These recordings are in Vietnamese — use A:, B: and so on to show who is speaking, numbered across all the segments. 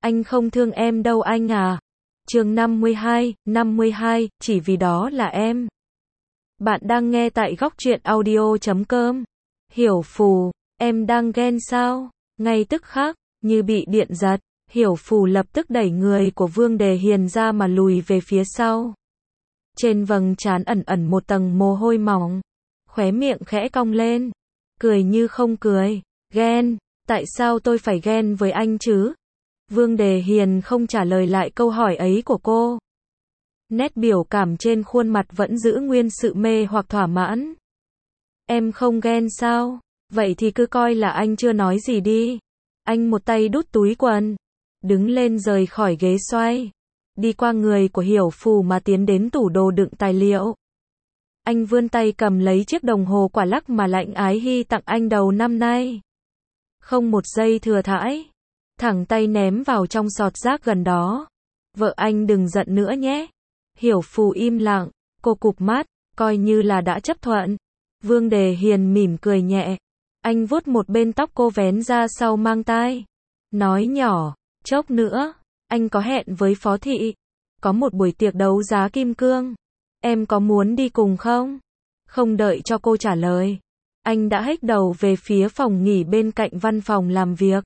A: Anh không thương em đâu anh à. Chương 52, chỉ vì đó là em. Bạn đang nghe tại góc truyện audio.com. Hiểu Phù, em đang ghen sao? Ngay tức khắc, như bị điện giật, Hiểu Phù lập tức đẩy người của Vương Đề Hiền ra mà lùi về phía sau. Trên vầng trán ẩn ẩn một tầng mồ hôi mỏng, khóe miệng khẽ cong lên, cười như không cười. Ghen, tại sao tôi phải ghen với anh chứ? Vương Đề Hiền không trả lời lại câu hỏi ấy của cô. Nét biểu cảm trên khuôn mặt vẫn giữ nguyên sự mê hoặc thỏa mãn. Em không ghen sao? Vậy thì cứ coi là anh chưa nói gì đi. Anh một tay đút túi quần, đứng lên rời khỏi ghế xoay, đi qua người của Hiểu Phù mà tiến đến tủ đồ đựng tài liệu. Anh vươn tay cầm lấy chiếc đồng hồ quả lắc mà Lạnh Ái Hy tặng anh đầu năm nay. Không một giây thừa thãi, thẳng tay ném vào trong sọt rác gần đó. Vợ anh đừng giận nữa nhé. Hiểu Phù im lặng, cô cụp mắt, coi như là đã chấp thuận. Vương Đề Hiền mỉm cười nhẹ. Anh vuốt một bên tóc cô vén ra sau mang tai, nói nhỏ, chốc nữa, anh có hẹn với Phó Thị. Có một buổi tiệc đấu giá kim cương. Em có muốn đi cùng không? Không đợi cho cô trả lời, anh đã hếch đầu về phía phòng nghỉ bên cạnh văn phòng làm việc.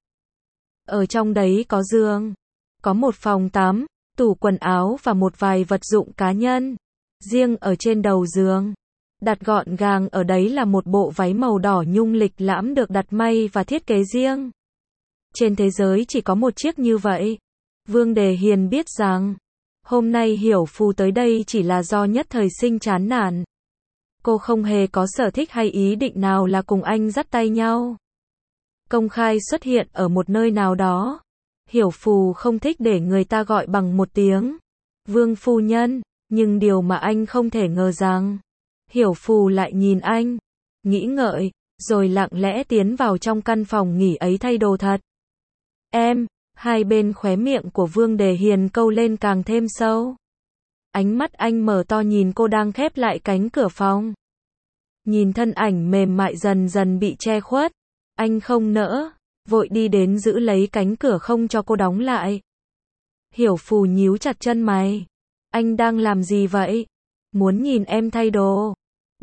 A: Ở trong đấy có giường, có một phòng tắm, tủ quần áo và một vài vật dụng cá nhân. Riêng ở trên đầu giường, đặt gọn gàng ở đấy là một bộ váy màu đỏ nhung lịch lãm được đặt may và thiết kế riêng. Trên thế giới chỉ có một chiếc như vậy. Vương Đề Hiền biết rằng, hôm nay Hiểu Phù tới đây chỉ là do nhất thời sinh chán nản. Cô không hề có sở thích hay ý định nào là cùng anh dắt tay nhau, công khai xuất hiện ở một nơi nào đó. Hiểu Phù không thích để người ta gọi bằng một tiếng Vương phu nhân, nhưng điều mà anh không thể ngờ rằng, Hiểu Phù lại nhìn anh, nghĩ ngợi, rồi lặng lẽ tiến vào trong căn phòng nghỉ ấy thay đồ thật. Em, hai bên khóe miệng của Vương Đề Hiền câu lên càng thêm sâu. Ánh mắt anh mở to nhìn cô đang khép lại cánh cửa phòng. Nhìn thân ảnh mềm mại dần dần bị che khuất, anh không nỡ, vội đi đến giữ lấy cánh cửa không cho cô đóng lại. Hiểu Phù nhíu chặt chân mày. Anh đang làm gì vậy? Muốn nhìn em thay đồ.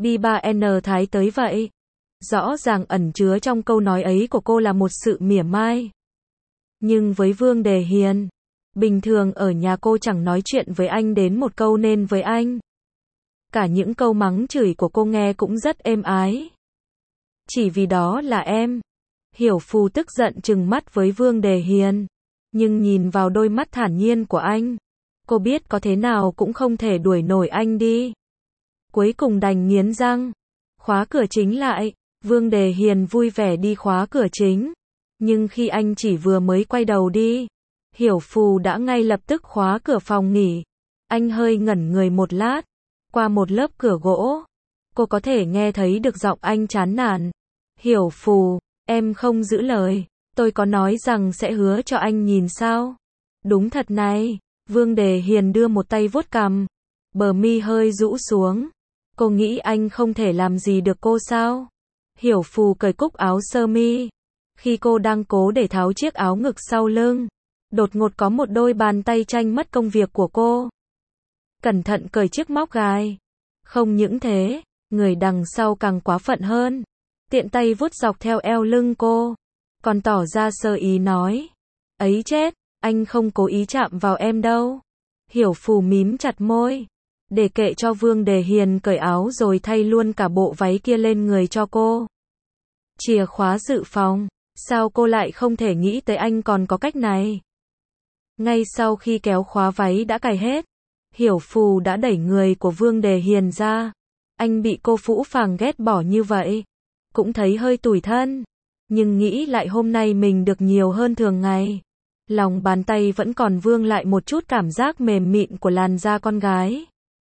A: B3N Thái tới vậy. Rõ ràng ẩn chứa trong câu nói ấy của cô là một sự mỉa mai. Nhưng với Vương Đề Hiền, bình thường ở nhà cô chẳng nói chuyện với anh đến một câu nên với anh, cả những câu mắng chửi của cô nghe cũng rất êm ái. Chỉ vì đó là em. Hiểu Phù tức giận trừng mắt với Vương Đề Hiền, nhưng nhìn vào đôi mắt thản nhiên của anh, cô biết có thế nào cũng không thể đuổi nổi anh đi. Cuối cùng đành nghiến răng, khóa cửa chính lại. Vương Đề Hiền vui vẻ đi khóa cửa chính, nhưng khi anh chỉ vừa mới quay đầu đi, Hiểu Phù đã ngay lập tức khóa cửa phòng nghỉ. Anh hơi ngẩn người một lát, qua một lớp cửa gỗ, cô có thể nghe thấy được giọng anh chán nản. Hiểu Phù, em không giữ lời, tôi có nói rằng sẽ hứa cho anh nhìn sao? Đúng thật này. Vương Đề Hiền đưa một tay vuốt cằm, bờ mi hơi rũ xuống. Cô nghĩ anh không thể làm gì được cô sao? Hiểu Phù cởi cúc áo sơ mi. Khi cô đang cố để tháo chiếc áo ngực sau lưng, đột ngột có một đôi bàn tay tranh mất công việc của cô. Cẩn thận cởi chiếc móc gai. Không những thế, người đằng sau càng quá phận hơn, tiện tay vuốt dọc theo eo lưng cô, còn tỏ ra sơ ý nói, ấy chết, anh không cố ý chạm vào em đâu. Hiểu Phù mím chặt môi, để kệ cho Vương Đề Hiền cởi áo rồi thay luôn cả bộ váy kia lên người cho cô. Chìa khóa dự phòng, sao cô lại không thể nghĩ tới anh còn có cách này? Ngay sau khi kéo khóa váy đã cài hết, Hiểu Phù đã đẩy người của Vương Đề Hiền ra. Anh bị cô phũ phàng ghét bỏ như vậy, cũng thấy hơi tủi thân, nhưng nghĩ lại hôm nay mình được nhiều hơn thường ngày, lòng bàn tay vẫn còn vương lại một chút cảm giác mềm mịn của làn da con gái.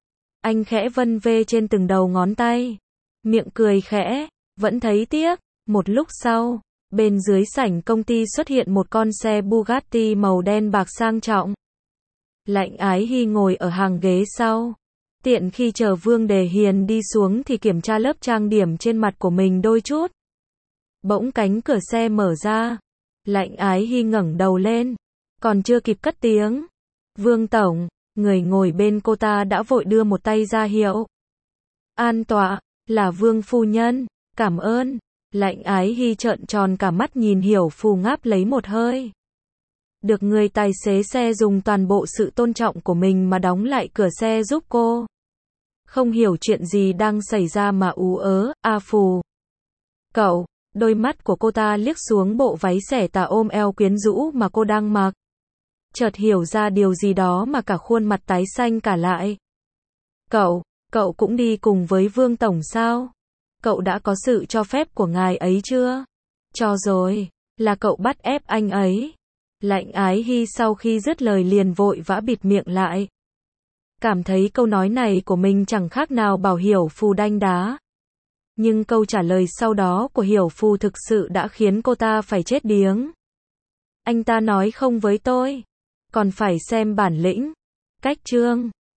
A: Anh khẽ vân vê trên từng đầu ngón tay, miệng cười khẽ, vẫn thấy tiếc. Một lúc sau, bên dưới sảnh công ty xuất hiện một con xe Bugatti màu đen bạc sang trọng. Lạnh Ái Hy ngồi ở hàng ghế sau, tiện khi chờ Vương Đề Hiền đi xuống thì kiểm tra lớp trang điểm trên mặt của mình đôi chút. Bỗng cánh cửa xe mở ra, Lạnh Ái Hy ngẩng đầu lên, Còn chưa kịp cất tiếng. Vương Tổng, người ngồi bên cô ta đã vội đưa một tay ra hiệu. An tọa, là Vương phu nhân, cảm ơn. Lạnh Ái Hy trợn tròn cả mắt nhìn Hiểu Phù ngáp lấy một hơi. Được người tài xế xe dùng toàn bộ sự tôn trọng của mình mà đóng lại cửa xe giúp cô. Không hiểu chuyện gì đang xảy ra mà ú ớ, Phù. Cậu, đôi mắt của cô ta liếc xuống bộ váy xẻ tà ôm eo quyến rũ mà cô đang mặc. Chợt hiểu ra điều gì đó mà cả khuôn mặt tái xanh cả lại. Cậu cũng đi cùng với Vương Tổng sao? Cậu đã có sự cho phép của ngài ấy chưa? Cho rồi, là cậu bắt ép anh ấy. Lạnh Ái Hy sau khi dứt lời liền vội vã bịt miệng lại. Cảm thấy câu nói này của mình chẳng khác nào bảo Hiểu Phù đanh đá. Nhưng câu trả lời sau đó của Hiểu Phù thực sự đã khiến cô ta phải chết điếng. Anh ta nói không với tôi. Còn phải xem bản lĩnh. Cách chương